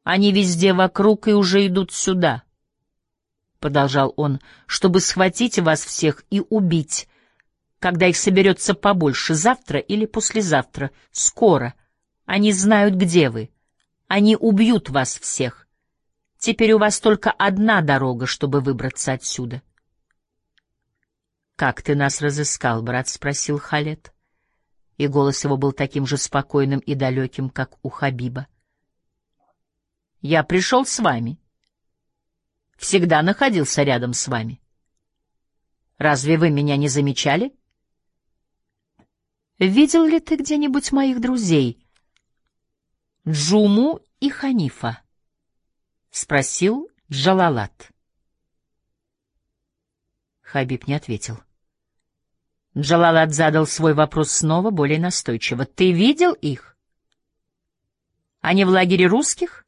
Они везде вокруг и уже идут сюда, — продолжал он, — чтобы схватить вас всех и убить, когда их соберется побольше, завтра или послезавтра, скоро. Они знают, где вы. Они убьют вас всех. Теперь у вас только одна дорога, чтобы выбраться отсюда. — Как ты нас разыскал, брат? — спросил Халед. И голос его был таким же спокойным и далеким, как у Хабиба. — Я пришел с вами. Всегда находился рядом с вами. Разве вы меня не замечали? — Видел ли ты где-нибудь моих друзей, Джуму и Ханифа? — спросил Джалалат. Хабиб не ответил. Джалалат задал свой вопрос снова, более настойчиво. — Ты видел их? Они в лагере русских?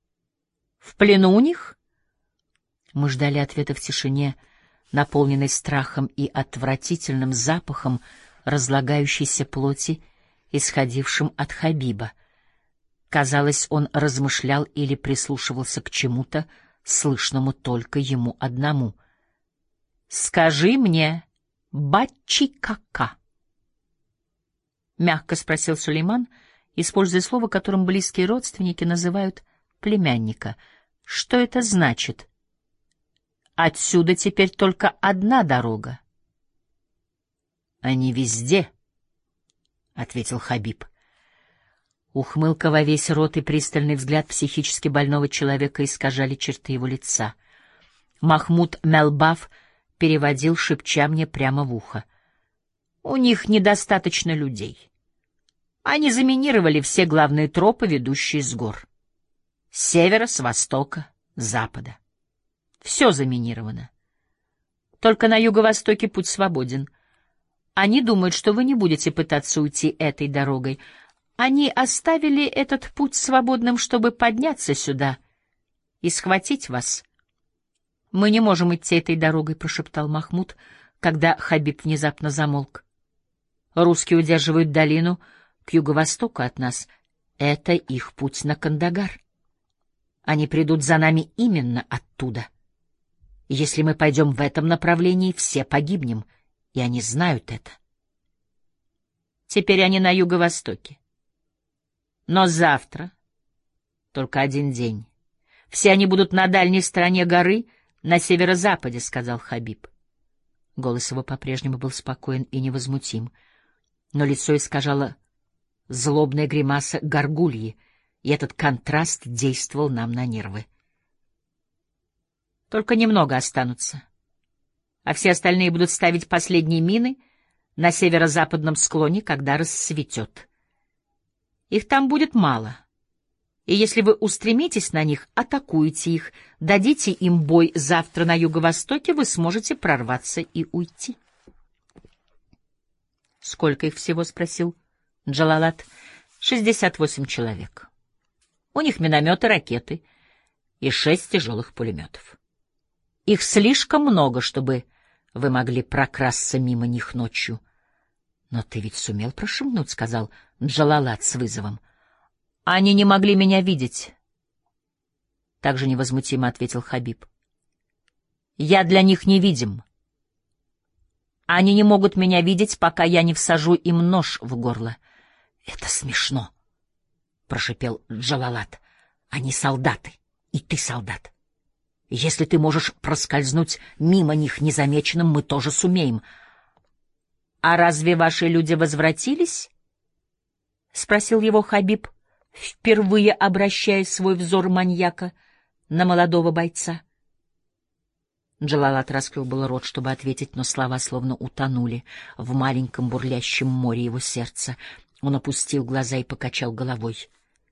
В плену у них? Мы ждали ответа в тишине, наполненной страхом и отвратительным запахом разлагающейся плоти, исходившим от Хабиба. Казалось, он размышлял или прислушивался к чему-то, слышному только ему одному. — Скажи мне, Бачи-кака? — мягко спросил Сулейман, используя слово, которым близкие родственники называют племянника. — Что это значит? Отсюда теперь только одна дорога. — Они везде, — ответил Хабиб. Ухмылка во весь рот и пристальный взгляд психически больного человека искажали черты его лица. Махмуд Мелбаф переводил, шепча мне прямо в ухо. — У них недостаточно людей. Они заминировали все главные тропы, ведущие с гор. С севера, с востока, с запада. Все заминировано. Только на юго-востоке путь свободен. Они думают, что вы не будете пытаться уйти этой дорогой. Они оставили этот путь свободным, чтобы подняться сюда и схватить вас. — Мы не можем идти этой дорогой, — прошептал Махмуд, когда Хабиб внезапно замолк. — Русские удерживают долину к юго-востоку от нас. Это их путь на Кандагар. Они придут за нами именно оттуда. Если мы пойдем в этом направлении, все погибнем, и они знают это. Теперь они на юго-востоке. Но завтра, только один день, все они будут на дальней стороне горы, на северо-западе, — сказал Хабиб. Голос его по-прежнему был спокоен и невозмутим, но лицо искажало злобная гримаса горгульи, и этот контраст действовал нам на нервы. Только немного останутся, а все остальные будут ставить последние мины на северо-западном склоне, когда рассветет. Их там будет мало, и если вы устремитесь на них, атакуете их, дадите им бой завтра на юго-востоке, вы сможете прорваться и уйти. — Сколько их всего? — спросил Джалалат. — 68 человек. У них минометы, ракеты и 6 тяжелых пулеметов. Их слишком много, чтобы вы могли прокрасться мимо них ночью. — Но ты ведь сумел прошумнуть, — сказал Джалалат с вызовом. — Они не могли меня видеть. Так же невозмутимо ответил Хабиб. — Я для них невидим. Они не могут меня видеть, пока я не всажу им нож в горло. — Это смешно, — прошипел Джалалат. — Они солдаты, и ты солдат. Если ты можешь проскользнуть мимо них незамеченным, мы тоже сумеем. — А разве ваши люди возвратились? — спросил его Хабиб, впервые обращая свой взор маньяка на молодого бойца. Джалалат раскрыл было рот, чтобы ответить, но слова словно утонули в маленьком бурлящем море его сердца. Он опустил глаза и покачал головой.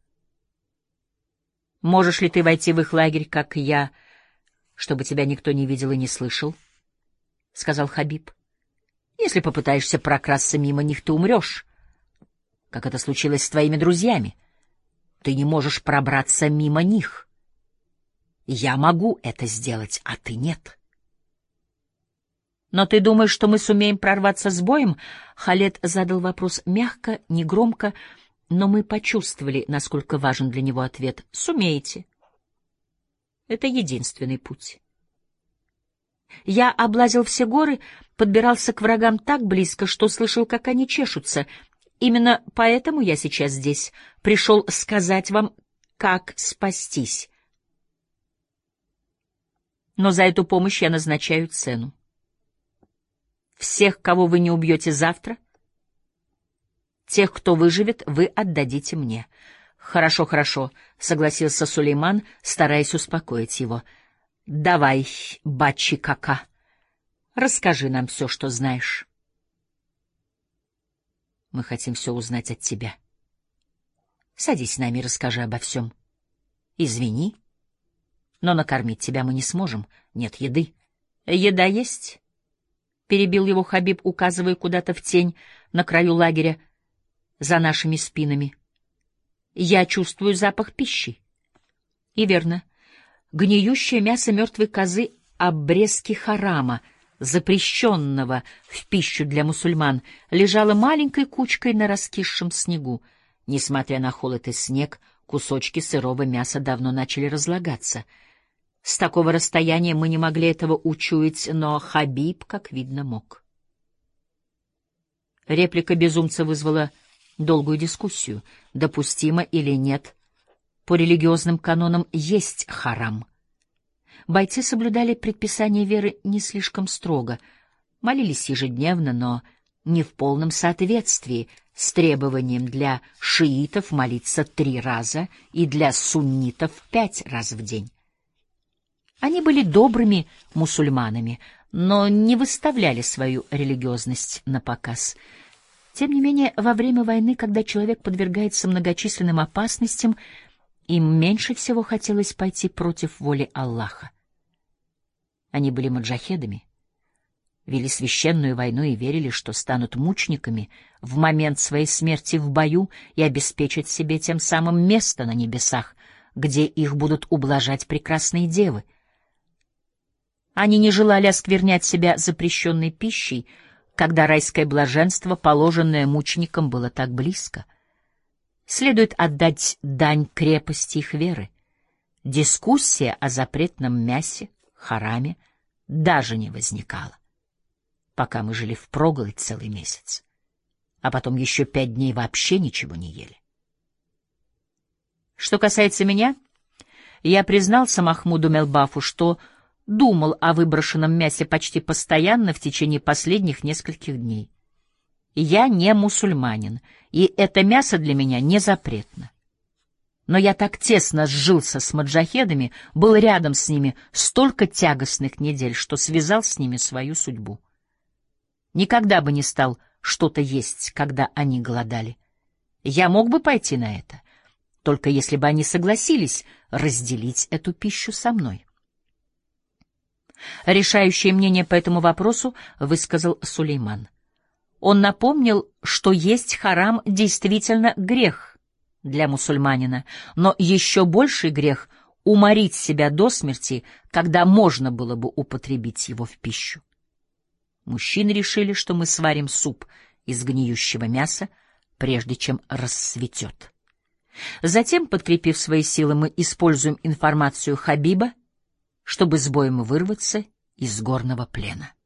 — Можешь ли ты войти в их лагерь, как я, чтобы тебя никто не видел и не слышал? — сказал Хабиб. — Если попытаешься прокрасться мимо них, ты умрешь, как это случилось с твоими друзьями. Ты не можешь пробраться мимо них. Я могу это сделать, а ты нет. — Но ты думаешь, что мы сумеем прорваться с боем? Халед задал вопрос мягко, негромко, но мы почувствовали, насколько важен для него ответ. — Сумеете. Это единственный путь. Я облазил все горы, подбирался к врагам так близко, что слышал, как они чешутся. Именно поэтому я сейчас здесь. Пришел сказать вам, как спастись. Но за эту помощь я назначаю цену. Всех, кого вы не убьете завтра, тех, кто выживет, вы отдадите мне. Хорошо, хорошо, — согласился Сулейман, стараясь успокоить его. Давай, Бачи-кака, расскажи нам все, что знаешь. Мы хотим все узнать от тебя. Садись с нами и расскажи обо всем. Извини, но накормить тебя мы не сможем. Нет еды. Еда есть? Перебил его Хабиб, указывая куда-то в тень на краю лагеря за нашими спинами. Я чувствую запах пищи. И верно. Гниющее мясо мертвой козы — обрезки харама, запрещенного в пищу для мусульман, лежало маленькой кучкой на раскисшем снегу. Несмотря на холод и снег, кусочки сырого мяса давно начали разлагаться. С такого расстояния мы не могли этого учуять, но Хабиб, как видно, мог. Реплика безумца вызвала долгую дискуссию, допустимо или нет. По религиозным канонам есть харам. Бойцы соблюдали предписания веры не слишком строго, молились ежедневно, но не в полном соответствии с требованием для шиитов молиться 3 раза и для суннитов 5 раз в день. Они были добрыми мусульманами, но не выставляли свою религиозность на показ. Тем не менее, во время войны, когда человек подвергается многочисленным опасностям, им меньше всего хотелось пойти против воли Аллаха. Они были маджахедами, вели священную войну и верили, что станут мучениками в момент своей смерти в бою и обеспечат себе тем самым место на небесах, где их будут ублажать прекрасные девы. Они не желали осквернять себя запрещенной пищей, когда райское блаженство, положенное мученикам, было так близко. Следует отдать дань крепости их веры. Дискуссия о запретном мясе, хараме, даже не возникала, пока мы жили впроголодь целый месяц, а потом еще 5 дней вообще ничего не ели. Что касается меня, я признался Махмуду Мелбафу, что думал о выброшенном мясе почти постоянно в течение последних нескольких дней. Я не мусульманин, и это мясо для меня не запретно. Но я так тесно сжился с маджахедами, был рядом с ними столько тягостных недель, что связал с ними свою судьбу. Никогда бы не стал что-то есть, когда они голодали. Я мог бы пойти на это, только если бы они согласились разделить эту пищу со мной. Решающее мнение по этому вопросу высказал Сулейман. Он напомнил, что есть харам действительно грех для мусульманина, но еще больший грех — уморить себя до смерти, когда можно было бы употребить его в пищу. Мужчины решили, что мы сварим суп из гниющего мяса, прежде чем расцветет. Затем, подкрепив свои силы, мы используем информацию Хабиба, чтобы с боем вырваться из горного плена.